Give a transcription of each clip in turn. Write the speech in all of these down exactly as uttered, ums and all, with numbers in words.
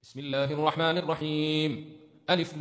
بسم الله الرحمن الرحيم. ألف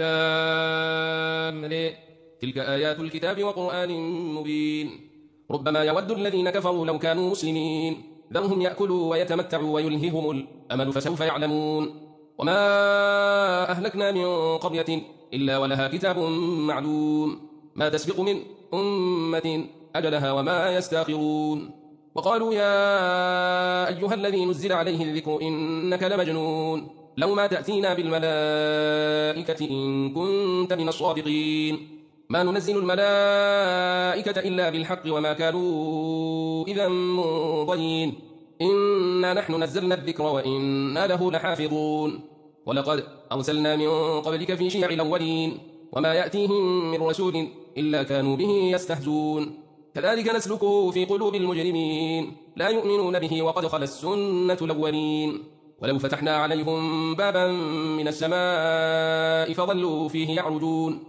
لام ر. تلك آيات الكتاب وقرآن مبين. ربما يود الذين كفروا لو كانوا مسلمين ذرهم يأكلوا ويتمتعوا ويلههم الأمل فسوف يعلمون. وما أهلكنا من قرية إلا ولها كتاب معلوم ما تسبق من أمة أجلها وما يستاخرون. وقالوا يا أيها الذي نزل عليه الذكر إنك لمجنون لو ما تأتينا بالملائكة إن كنت من الصادقين. ما ننزل الملائكة إلا بالحق وما كانوا إذا منظرين. إنا نحن نزلنا الذكر وإنا له لحافظون. ولقد أرسلنا من قبلك في شيع الأولين وما يأتيهم من رسول إلا كانوا به يستهزون. كذلك نسلكه في قلوب المجرمين لا يؤمنون به وقد خلت السنة الأولين. ولو فتحنا عليهم بابا من السماء فظلوا فيه يعرجون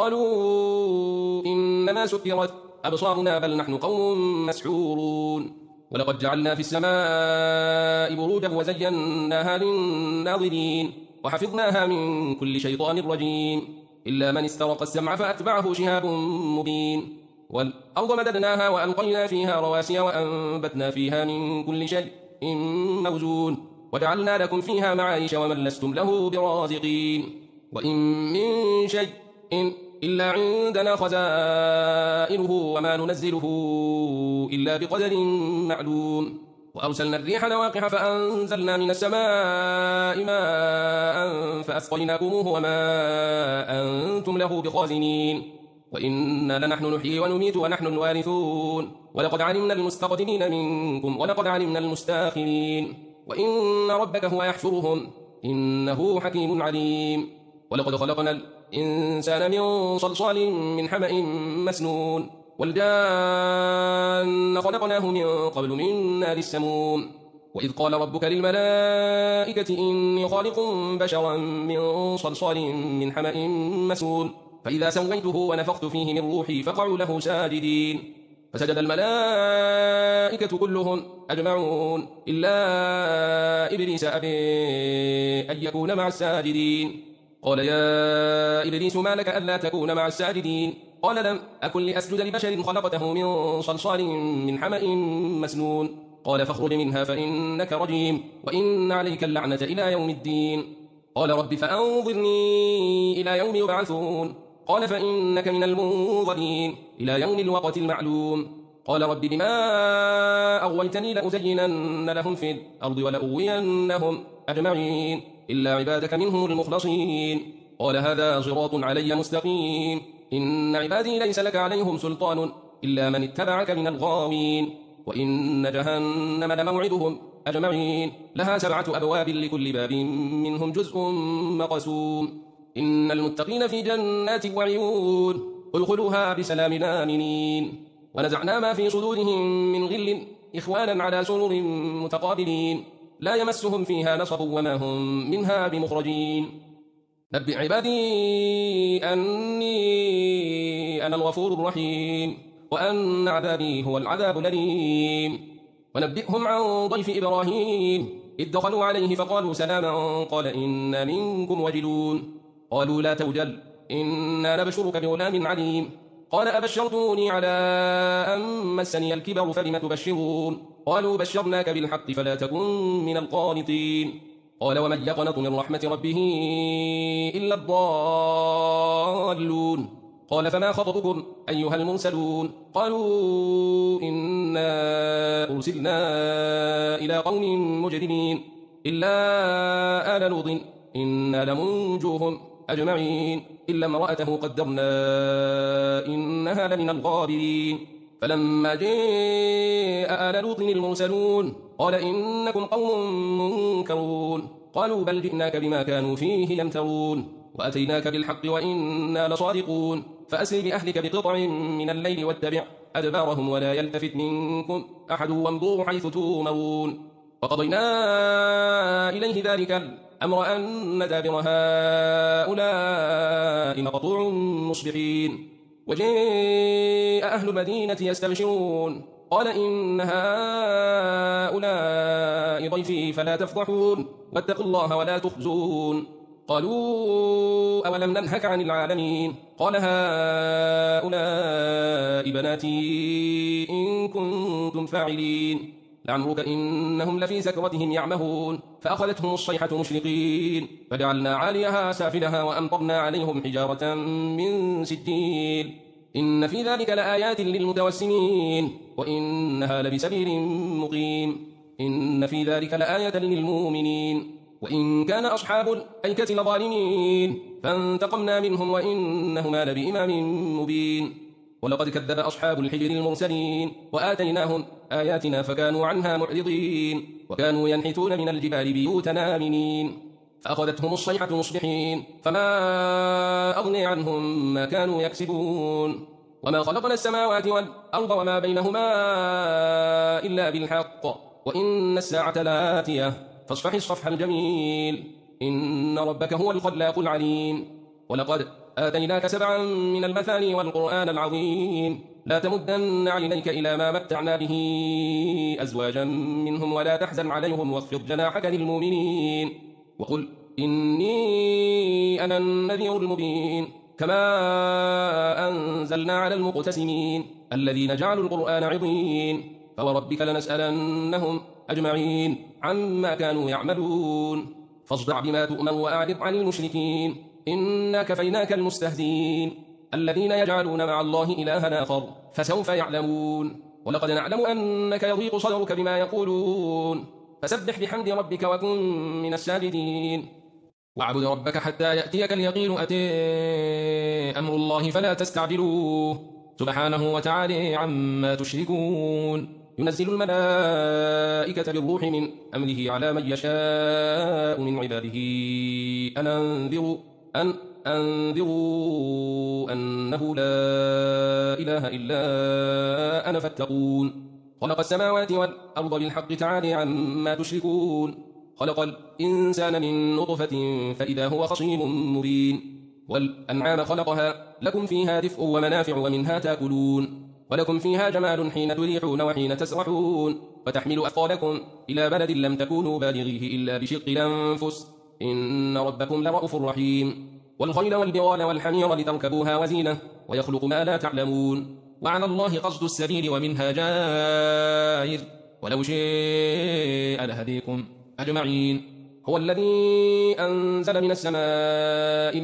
لقالوا إنما سكرت أبصارنا بل نحن قوم مسحورون. ولقد جعلنا في السماء بروجا وزيناها للناظرين وحفظناها من كل شيطان رجيم إلا من استرق السمع فأتبعه شهاب مبين. والأرض مددناها وألقينا فيها رواسي وأنبتنا فيها من كل شيء موزون وجعلنا لكم فيها معايش ومن لستم له برازقين. وإن من شيء إن إلا عندنا خزائنه وما ننزله إلا بقدر معلوم. وأرسلنا الريح لواقح فأنزلنا من السماء ماء فأسقيناكموه وما أنتم له بخازنين. وإنا لنحن نحيي ونميت ونحن الوارثون. ولقد علمنا المستقدمين منكم ولقد علمنا المستاخرين. وإن ربك هو يحشرهم إنه حكيم عليم. ولقد خلقنا الإنسان من صلصال من حمأ مسنون والجان خلقناه من قبل من نار السموم. وإذ قال ربك للملائكة إني خالق بشرا من صلصال من حمأ مسنون فإذا سويته ونفخت فيه من روحي فقعوا له ساجدين. فسجد الملائكة كلهم أجمعون إلا إبليس أبي أن يكون مع الساجدين. قال يا إبليس ما لك ألا تكون مع الساجدين؟ قال لم أكن لأسجد لبشر خلقته من صلصال من حمأ مسنون. قال فاخرج منها فإنك رجيم وإن عليك اللعنة إلى يوم الدين. قال رب فأنظرني إلى يوم يبعثون. قال فإنك من المنظرين إلى يوم الوقت المعلوم. قال رب بما أغويتني لأزينن لهم في الأرض ولأغوينهم أجمعين إلا عبادك منهم المخلصين. قال هذا صراط علي مستقيم إن عبادي ليس لك عليهم سلطان إلا من اتبعك من الغاوين. وإن جهنم لموعدهم أجمعين لها سبعة أبواب لكل باب منهم جزء مقسوم. إن المتقين في جنات وعيون ادخلوها بسلام آمنين. ونزعنا ما في صدورهم من غل إخوانا على سرر متقابلين لا يمسهم فيها نصب وما هم منها بمخرجين. نبئ عبادي أني أنا الغفور الرحيم وأن عذابي هو العذاب الأليم. ونبئهم عن ضيف إبراهيم إذ دخلوا عليه فقالوا سلاما قال إنا منكم وجلون. قالوا لا توجل إنا نبشرك بغلام عليم. قال أبشرتوني على أن مسني الكبر فلم تبشرون؟ قالوا بشرناك بالحق فلا تكن من القانطين. قال ومن يقنط من رحمة ربه إلا الضالون. قال فما خطبكم أيها المرسلون؟ قالوا إنا أرسلنا إلى قوم مجرمين إلا آل لوط إنا لمنجوهم أجمعين إلا امرأته قدرنا إنها لمن الغابرين. فلما جاء آل لوط المرسلون قال إنكم قوم منكرون. قالوا بل جئناك بما كانوا فيه يمترون وأتيناك بالحق وإنا لصادقون. فأسر بأهلك بقطع من الليل واتبع أدبارهم ولا يلتفت منكم أحد وامضوا حيث تؤمرون. وقضينا إليه ذلك الأمر أن دابر هؤلاء مقطوع مصبحين. وجاء أهل المدينة يستبشرون قال إن هؤلاء ضيفي فلا تفضحون واتقوا الله ولا تخزون. قالوا أولم ننهك عن العالمين؟ قال هؤلاء بناتي إن كنتم فاعلين. لعمرك إنهم لفي سكرتهم يعمهون. فأخذتهم الصيحة مشرقين فجعلنا عاليها سافلها وأمطرنا عليهم حجارة من سجيل. إن في ذلك لآيات للمتوسمين وإنها لبسبيل مقيم. إن في ذلك لآية للمؤمنين. وإن كان أصحاب الأيكة لظالمين فانتقمنا منهم وإنهما لبإمام مبين. ولقد كذب أصحاب الحجر المرسلين وآتيناهم آياتنا فكانوا عنها معرضين وكانوا ينحتون من الجبال بيوتا آمنين. فأخذتهم الصيحة مصبحين فما أغني عنهم ما كانوا يكسبون. وما خلقنا السماوات والأرض وما بينهما إلا بالحق وإن الساعة لآتية فاصفح الصفح الجميل. إن ربك هو الخلاق العليم. ولقد آتيناك سبعا من المثاني والقرآن العظيم. لا تمدن عينيك إلى ما متعنا به أزواجا منهم ولا تحزن عليهم واخفض جناحك للمؤمنين وقل إني أنا النذير المبين. كما أنزلنا على المقتسمين الذين جعلوا القرآن عضين. فوربك لنسألنهم أجمعين عما كانوا يعملون. فاصدع بما تؤمر وأعرض عن المشركين إنا كفيناك المستهزئين الذين يجعلون مع الله إلها آخر فسوف يعلمون. ولقد نعلم أنك يضيق صدرك بما يقولون فسبح بحمد ربك وكن من الساجدين. واعبد ربك حتى يأتيك اليقين. أتي أمر الله فلا تستعجلوه سبحانه وتعالى عما تشركون. ينزل الملائكة بالروح من أمره على من يشاء من عباده أن أنذروا أن أنذروا أنه لا إله إلا أنا فاتقون. خلق السماوات والأرض بالحق تعالى عما تشركون. خلق الإنسان من نطفة فإذا هو خصيم مبين. والأنعام خلقها لكم فيها دفء ومنافع ومنها تأكلون. ولكم فيها جمال حين تريحون وحين تسرحون. وتحمل أثقالكم إلى بلد لم تكونوا بالغيه إلا بشق الأنفس إن ربكم لرؤوف رحيم. والخيل والبغال والحمير لتركبوها وزينة ويخلق ما لا تعلمون. وعلى الله قصد السبيل ومنها جائر ولو شاء لهديكم أجمعين. هو الذي أنزل من السماء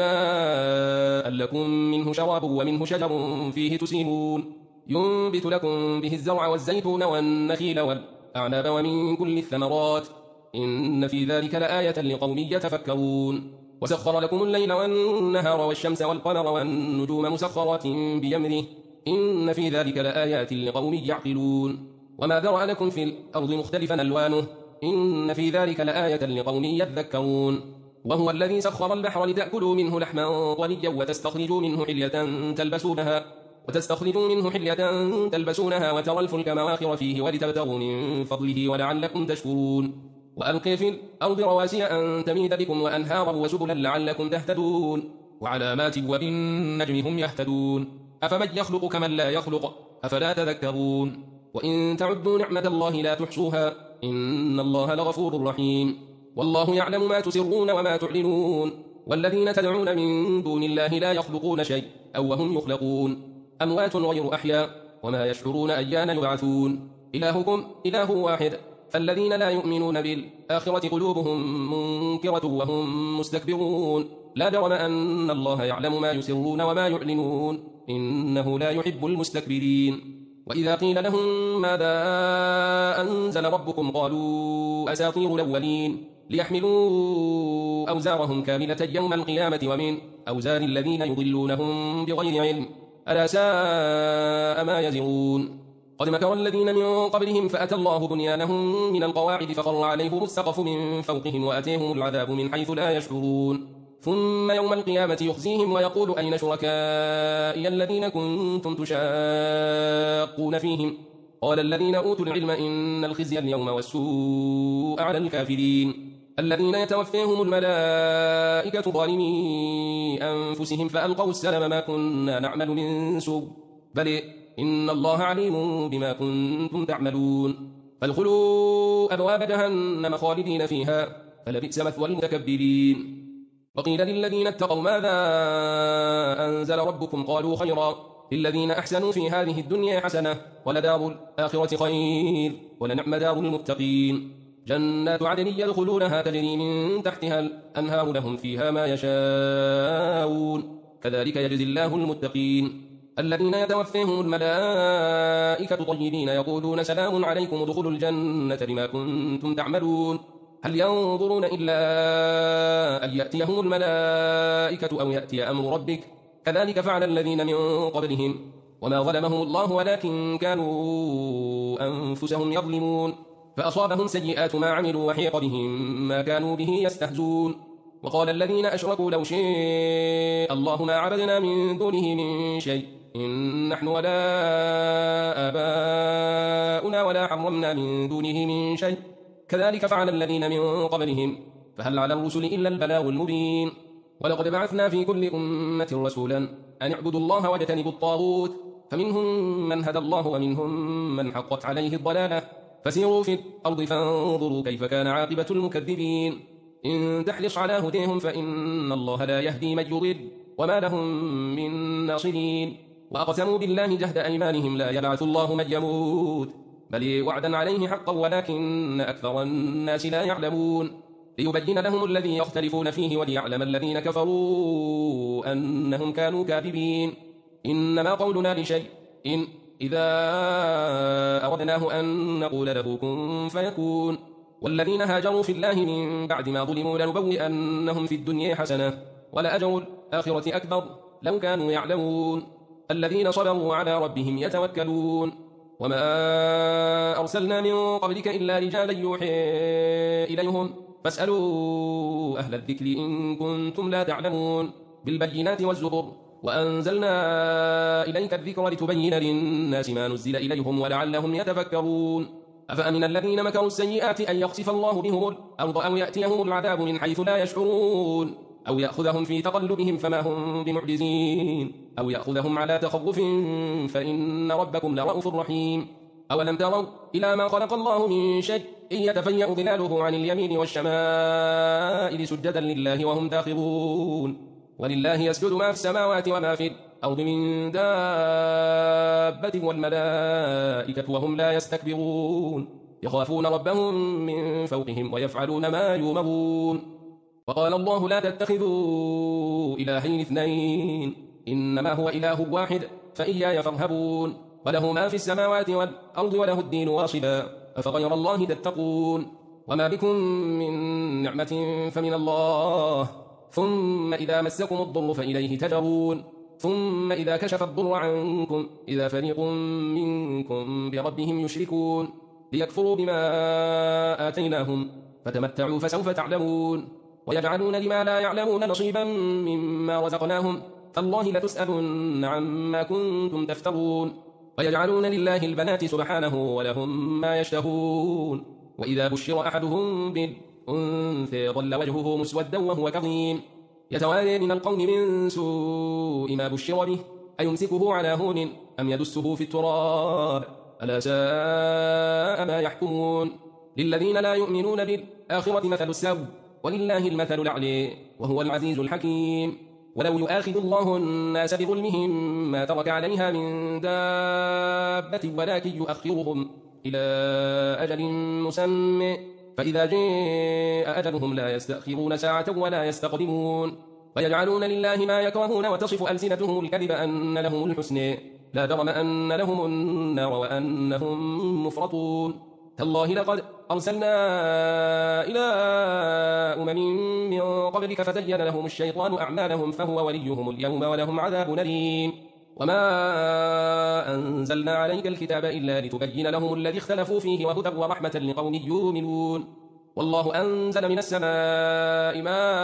ماء لكم منه شراب ومنه شجر فيه تسيمون. ينبت لكم به الزرع والزيتون والنخيل والأعناب ومن كل الثمرات إن في ذلك لآية لقوم يتفكرون. وسخر لكم الليل والنهار والشمس والقمر والنجوم مسخرات بأمره إن في ذلك لآيات لقوم يعقلون. وما ذرأ لكم في الأرض مختلفا ألوانه إن في ذلك لآية لقوم يذكرون. وهو الذي سخر البحر لتأكلوا منه لحما طريا وتستخرجوا منه حلية تلبسونها وتستخرجوا منه حلية تلبسونها وترى الفلك مواخر فيه ولتبتغوا من فضله ولعلكم تشكرون. وألقي في الأرض رواسي أن تميد بكم وأنهارا وسبلا لعلكم تهتدون. وعلامات وبالنجم هم يهتدون. أفمن يخلق كمن لا يخلق أفلا تذكرون. وإن تعدوا نعمة الله لا تحصوها إن الله لغفور رحيم. والله يعلم ما تسرون وما تعلنون. والذين تدعون من دون الله لا يخلقون شيء أو وهم يخلقون أموات غير أحياء وما يشعرون أيان يبعثون. إلهكم إله واحد فالذين لا يؤمنون بالآخرة قلوبهم منكرة وهم مستكبرون. لا جرم أن الله يعلم ما يسرون وما يعلنون إنه لا يحب المستكبرين. وإذا قيل لهم ماذا أنزل ربكم قالوا أساطير الأولين ليحملوا أوزارهم كاملة يوم القيامة ومن أوزار الذين يضلونهم بغير علم ألا ساء ما يزرون. قد مكر الذين من قبلهم فأتى الله بنيانهم من القواعد فخر عليهم السقف من فوقهم وأتيهم العذاب من حيث لا يشعرون. ثم يوم القيامة يخزيهم ويقول أين شركائي الذين كنتم تشاقون فيهم قال الذين أوتوا العلم إن الخزي اليوم والسوء على الكافرين الذين يتوفيهم الملائكة ظالمي أنفسهم فألقوا السلم ما كنا نعمل من سوء بل إن الله عليم بما كنتم تعملون فادخلوا أبواب جهنم خالدين فيها فلبئس مثوى المتكبرين وقيل للذين اتقوا ماذا أنزل ربكم قالوا خيرا للذين أحسنوا في هذه الدنيا حسنة ولدار الآخرة خير ولنعم دار المتقين جنات عدن يدخلونها تجري من تحتها الأنهار لهم فيها ما يشاءون كذلك يجزي الله المتقين الذين يتوفيهم الملائكة طيبين يقولون سلام عليكم ادخلوا الجنة بما كنتم تعملون هل ينظرون إلا أن يأتيهم الملائكة أو يأتي أمر ربك كذلك فعل الذين من قبلهم وما ظلمهم الله ولكن كانوا أنفسهم يظلمون فأصابهم سيئات ما عملوا وحيق بهم ما كانوا به يستهزون وقال الذين أشركوا لو شاء الله ما عبدنا من دونه من شيء إن نحن ولا آباؤنا ولا حرمنا من دونه من شيء كذلك فعل الذين من قبلهم فهل على الرسل إلا البلاغ المبين ولقد بعثنا في كل أمة رسولا أن اعبدوا الله واجتنبوا الطاغوت فمنهم من هدى الله ومنهم من حقت عليه الضلالة فسيروا في الأرض فانظروا كيف كان عاقبة المكذبين إن تحرص على هديهم فإن الله لا يهدي من يضل وما لهم من ناصرين وأقسموا بالله جهد أيمانهم لا يبعث الله من يموت بل وعدا عليه حقا ولكن أكثر الناس لا يعلمون ليبين لهم الذي يختلفون فيه وليعلم الذين كفروا أنهم كانوا كاذبين إنما قولنا لشيء إن إذا أردناه أن نقول له كن فيكون والذين هاجروا في الله من بعد ما ظلموا لنبوئنهم في الدنيا حسنة ولأجر الآخرة أكبر لو كانوا يعلمون الذين صبروا على ربهم يتوكلون وما أرسلنا من قبلك إلا رجالا يوحي إليهم فاسألوا أهل الذكر إن كنتم لا تعلمون بالبينات والزبر وأنزلنا إليك الذكر لتبين للناس ما نزل إليهم ولعلهم يتفكرون أفأمن الذين مكروا السيئات أن يخسف الله بهم الأرض أو يأتيهم العذاب من حيث لا يشعرون أو يأخذهم في تقلبهم فما هم بمعجزين أو يأخذهم على تخوف فإن ربكم لرؤوف رحيم أولم تروا إلى ما خلق الله من شيء إن يتفيأ ظلاله عن اليمين والشمائل سجدا لله وهم داخرون ولله يسجد ما في السماوات وما في الأرض من دابة والملائكة وهم لا يستكبرون يخافون ربهم من فوقهم ويفعلون ما يؤمرون وقال الله لا تتخذوا إلهين اثنين إنما هو إله واحد فإياي فارهبون وله ما في السماوات والأرض وله الدين واصبا أفغير الله تتقون وما بكم من نعمة فمن الله ثم إذا مسكم الضر فإليه تجرون ثم إذا كشف الضر عنكم إذا فريق منكم بربهم يشركون ليكفروا بما آتيناهم فتمتعوا فسوف تعلمون ويجعلون لما لا يعلمون نصيبا مما رزقناهم تالله لتسألن عما كنتم تفترون ويجعلون لله البنات سبحانه ولهم ما يشتهون وإذا بشر أحدهم بالأنثى ظل وجهه مسودا وهو كظيم يتوارى من القوم من سوء ما بشر به أيمسكه على هون أم يدسه في التراب ألا ساء ما يحكمون للذين لا يؤمنون بالآخرة مثل السوء ولله المثل الأعلى وهو العزيز الحكيم ولو يؤاخذ الله الناس بظلمهم ما ترك عليها من دابة ولكن يؤخرهم إلى أجل مسمى فإذا جاء أجلهم لا يستأخرون ساعة ولا يستقدمون ويجعلون لله ما يكرهون وتصف ألسنتهم الكذب أن لهم الحسنى لا جرم أن لهم النار وأنهم مفرطون تالله لقد أرسلنا إلى أمم من قبلك فزين لهم الشيطان أعمالهم فهو وليهم اليوم ولهم عذاب أليم وما أنزلنا عليك الكتاب إلا لتبين لهم الذي اختلفوا فيه وهدى ورحمة لقوم يؤمنون والله أنزل من السماء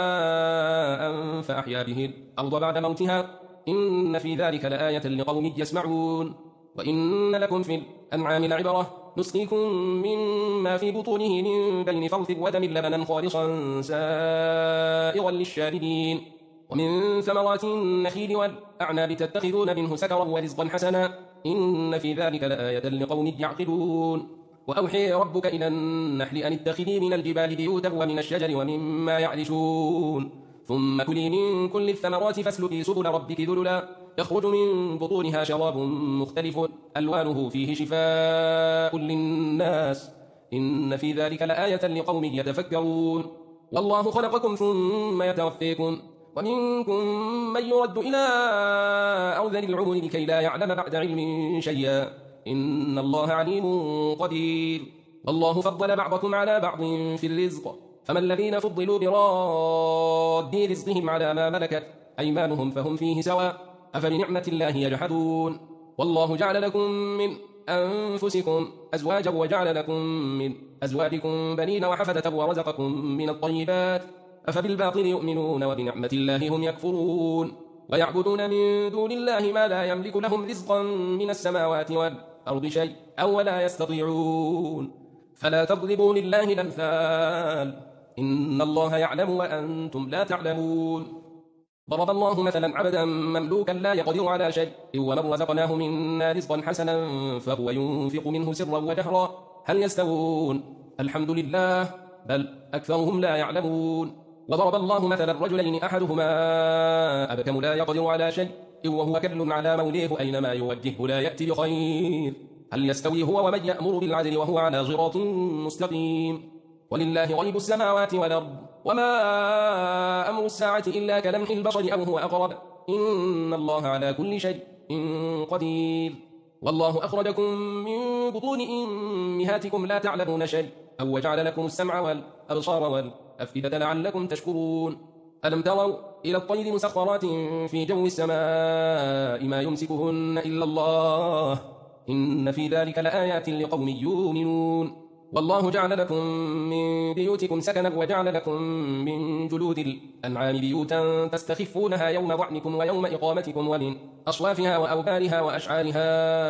ماء فأحيا به الأرض بعد موتها إن في ذلك لآية لقوم يسمعون وإن لكم في الأنعام لعبرة نسقيكم مما في بطونه من بين فرث ودم لبنا خالصا سائغا للشاربين ومن ثمرات النخيل والأعناب تتخذون منه سكرا ورزقا حسنا إن في ذلك لآية لقوم يعقلون وأوحي ربك إلى النحل أن اتخذي من الجبال بيوتا ومن الشجر ومما يعرشون ثم كلي من كل الثمرات فاسلكي سبل ربك ذللا يخرج من بطونها شراب مختلف ألوانه فيه شفاء للناس إن في ذلك لآية لقوم يتفكرون والله خلقكم ثم يتوفيكم ومنكم من يرد إلى أرذل العمر لكي لا يعلم بعد علم شيئا إن الله عليم قدير والله فضل بعضكم على بعض في الرزق فما الذين فضلوا براد رزقهم على ما ملكت أيمانهم فهم فيه سواء أفبنعمة الله يجحدون والله جعل لكم من أنفسكم أزواجا وجعل لكم من أزواجكم بنين وحفدة ورزقكم من الطيبات أفبالباطل يؤمنون وبنعمة الله هم يكفرون ويعبدون من دون الله ما لا يملك لهم رزقا من السماوات والأرض شيء أو ولا يستطيعون فلا تضربوا لله الأمثال إن الله يعلم وأنتم لا تعلمون ضرب الله مثلا عبدا مملوكا لا يقدر على شيء ومن رزقناه منا رزقا حسنا فهو ينفق منه سرا وجهرا هل يستوون الحمد لله بل أكثرهم لا يعلمون وضرب الله مثلا رجلين أحدهما أبكم لا يقدر على شيء وهو كل على موليه أينما يوجهه لا يأتي بخير هل يستوي هو ومن يأمر بالعدل وهو على صراط مستقيم ولله غيب السماوات والأرض وما أمر الساعة إلا كلمح البصر أو هو أقرب إن الله على كل شيء قدير والله أخرجكم من بطون أمهاتكم لا تعلمون شيء أو وجعل لكم السمع والأبصار والأفئدة لعلكم تشكرون ألم تروا إلى الطير مسخرات في جو السماء ما يمسكهن إلا الله إن في ذلك لآيات لقوم يؤمنون والله جعل لكم من بيوتكم سكنا وجعل لكم من جلود الأنعام بيوتا تستخفونها يوم ضعنكم ويوم إقامتكم ومن أصوافها وأوبارها وأشعارها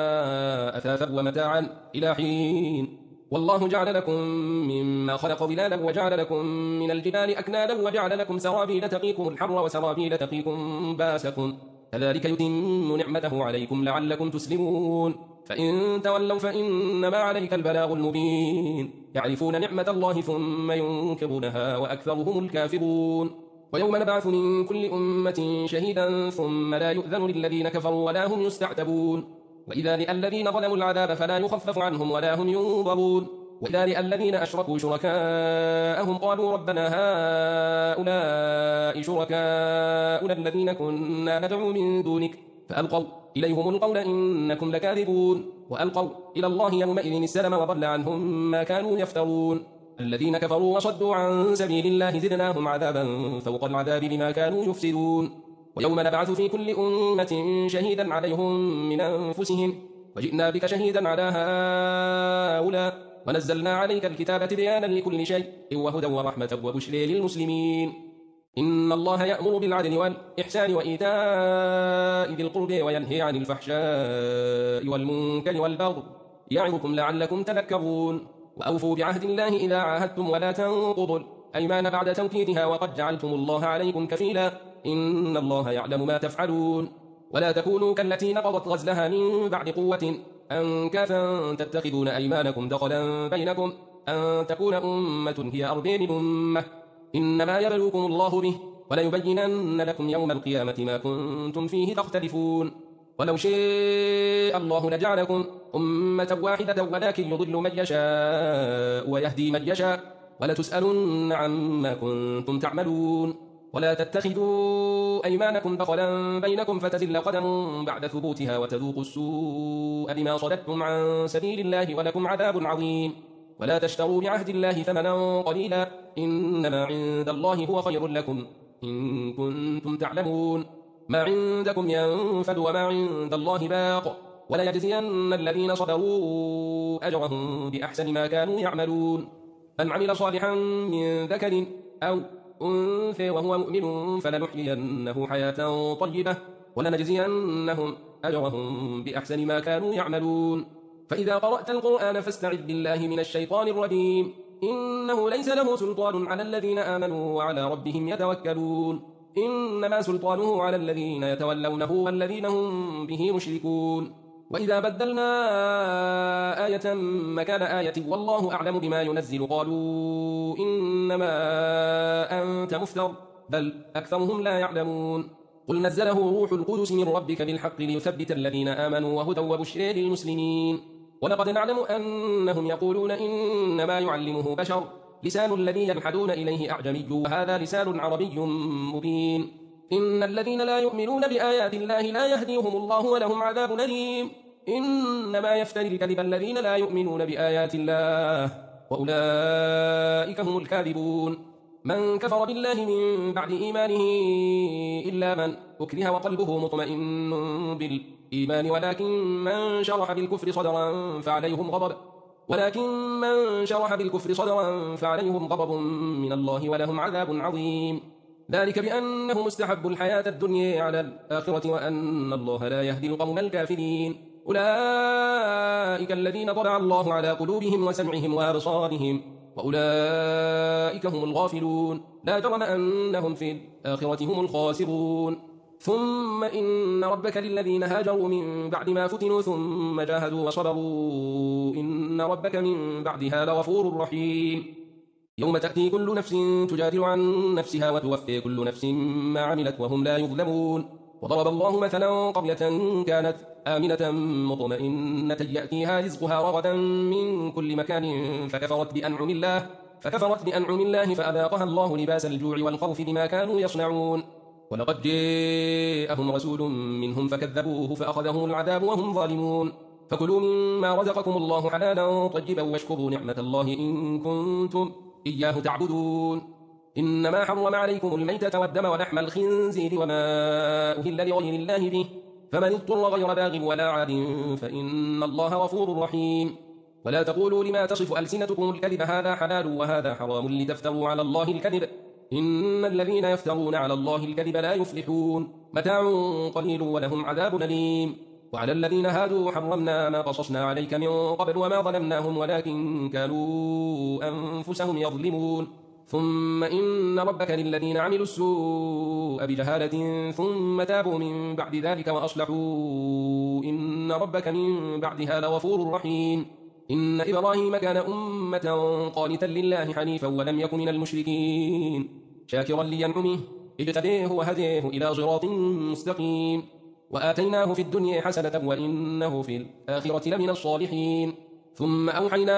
أثاثا ومتاعا إلى حين والله جعل لكم مما خلق ظلالا وجعل لكم من الجبال أكنانا وجعل لكم سرابيل تقيكم الحر وسرابيل تقيكم باسكم كذلك يتم نعمته عليكم لعلكم تسلمون فإن تولوا فإنما عليك البلاغ المبين يعرفون نعمة الله ثم ينكرونها وأكثرهم الكافرون ويوم نبعث من كل أمة شهيدا ثم لا يؤذن للذين كفروا ولا هم يستعتبون وإذا رأى الذين ظلموا العذاب فلا يخفف عنهم ولا هم ينظرون وإذا رأى الذين أشركوا شركاءهم قالوا ربنا هؤلاء شركاؤنا الذين كنا ندعو من دونك فألقوا إليهم القول إنكم لكاذبون وألقوا إلى الله يومئذ السلم وضل عنهم ما كانوا يفترون الذين كفروا وصدوا عن سبيل الله زدناهم عذابا فوق العذاب بما كانوا يفسدون ويوم نبعث في كل أمة شهيدا عليهم من أنفسهم وجئنا بك شهيدا على هؤلاء ونزلنا عليك الكتاب تبيانا لكل شيء وهدى ورحمة وبشر للمسلمين إن الله يأمر بالعدل والإحسان وإيتاء ذي القربى وينهي عن الفحشاء والمنكر والبغي يعظكم لعلكم تذكرون وأوفوا بعهد الله إذا عاهدتم ولا تنقضوا الأيمان بعد توكيدها وقد جعلتم الله عليكم كفيلا إن الله يعلم ما تفعلون ولا تكونوا كالتي نقضت غزلها من بعد قوة أنكاثا تتخذون أيمانكم دخلا بينكم أن تكون أمة هي أربى من أمة إنما يبلوكم الله به وليبينن لكم يوم القيامة ما كنتم فيه تختلفون ولو شاء الله لجعلكم أمة واحدة ولكن يضل من يشاء ويهدي من يشاء ولتسألن عما كنتم تعملون ولا تتخذوا أيمانكم دخلا بينكم فتزل قدم بعد ثبوتها وتذوقوا السوء بما صددتم عن سبيل الله ولكم عذاب عظيم ولا تشتروا بعهد الله ثمنا قليلا إنما عند الله هو خير لكم إن كنتم تعلمون ما عندكم ينفد وما عند الله باق ولا يجزين الذين صبروا أجرهم بأحسن ما كانوا يعملون من عمل صالحا من ذكر أو أنثى وهو مؤمن فلنحيينه حياة طيبة ولنجزينهم أجرهم بأحسن ما كانوا يعملون فإذا قرأت القرآن فاستعذ بالله من الشيطان الرجيم إنه ليس له سلطان على الذين آمنوا وعلى ربهم يتوكلون إنما سلطانه على الذين يتولونه والذين هم به مشركون وإذا بدلنا آية مكان آية والله أعلم بما ينزل قالوا إنما أنت مفتر بل أكثرهم لا يعلمون قل نزله روح القدس من ربك بالحق ليثبت الذين آمنوا وهدى وبشر للمسلمين ولقد نعلم أنهم يقولون إنما يعلمه بشر لسان الذي يلحدون إليه أعجمي وهذا لسان عربي مبين إن الذين لا يؤمنون بآيات الله لا يهديهم الله ولهم عذاب أليم إنما يفتري الكذب الذين لا يؤمنون بآيات الله وأولئك هم الكاذبون من كفر بالله من بعد إيمانه إلا من أكره وقلبه مطمئن بالإيمان ولكن من شرح بالكفر صدرا فعليهم غضب ولكن من شرح بالكفر صدرا فعليهم غضب من الله ولهم عذاب عظيم ذلك بأنه مستحب الحياة الدنيا على الآخرة وأن الله لا يهدي القوم الكافرين أولئك الذين طبع الله على قلوبهم وسمعهم وأبصارهم وأولئك هم الغافلون لا جرم أنهم في الآخرة هم الخاسرون ثم إن ربك للذين هاجروا من بعد ما فتنوا ثم جاهدوا وصبروا إن ربك من بعدها لغفور رحيم يوم تأتي كل نفس تجادل عن نفسها وتوفي كل نفس ما عملت وهم لا يظلمون وضرب الله مثلا قرية كانت آمنة مطمئنة يأتيها رزقها رغدا من كل مكان فكفرت بأنعم الله فكفرت بأنعم الله فأذاقها الله لباس الجوع والخوف بما كانوا يصنعون ولقد جاءهم رسول منهم فكذبوه فأخذهم العذاب وهم ظالمون فكلوا مما رزقكم الله حلالا طيبا واشكروا نعمة الله إن كنتم إياه تعبدون إنما حرم عليكم الميتة والدم ولحم الخنزير وما أهل لغير الله به فمن اضطر غير باغ ولا عاد فإن الله غفور رحيم ولا تقولوا لما تصف ألسنتكم الكذب هذا حلال وهذا حرام لتفتروا على الله الكذب إن الذين يفترون على الله الكذب لا يفلحون متاع قليل ولهم عذاب أليم وعلى الذين هادوا حرمنا ما قصصنا عليك من قبل وما ظلمناهم ولكن كانوا أنفسهم يظلمون ثم إن ربك للذين عملوا السوء بجهالة ثم تابوا من بعد ذلك وأصلحوا إن ربك من بعدها لغفور رحيم إن إبراهيم كان أمة قانتا لله حنيفا ولم يكن من المشركين شاكرا لينعمه اجتبيه وهديه إلى صراط مستقيم وآتيناه في الدنيا حسنة وإنه في الآخرة لمن الصالحين ثم أوحينا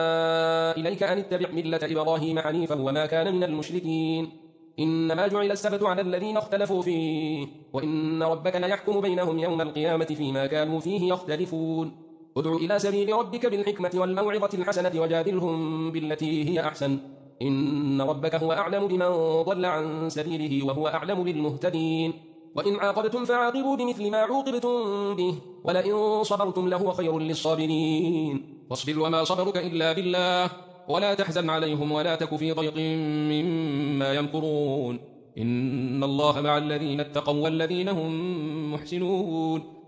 إليك أن اتبع ملة إبراهيم حنيفا وما كان من المشركين إنما جعل السبت على الذين اختلفوا فيه وإن ربك ليحكم بينهم يوم القيامة فيما كانوا فيه يختلفون ادع إلى سبيل ربك بالحكمة والموعظة الحسنة وجادلهم بالتي هي أحسن إن ربك هو أعلم بمن ضل عن سبيله وهو أعلم بالمهتدين وإن عاقبتم فعاقبوا بمثل ما عوقبتم به ولئن صبرتم لهو خير للصابرين واصبر وما صبرك إلا بالله ولا تحزن عليهم ولا تك في ضيق مما يمكرون إن الله مع الذين اتقوا والذين هم محسنون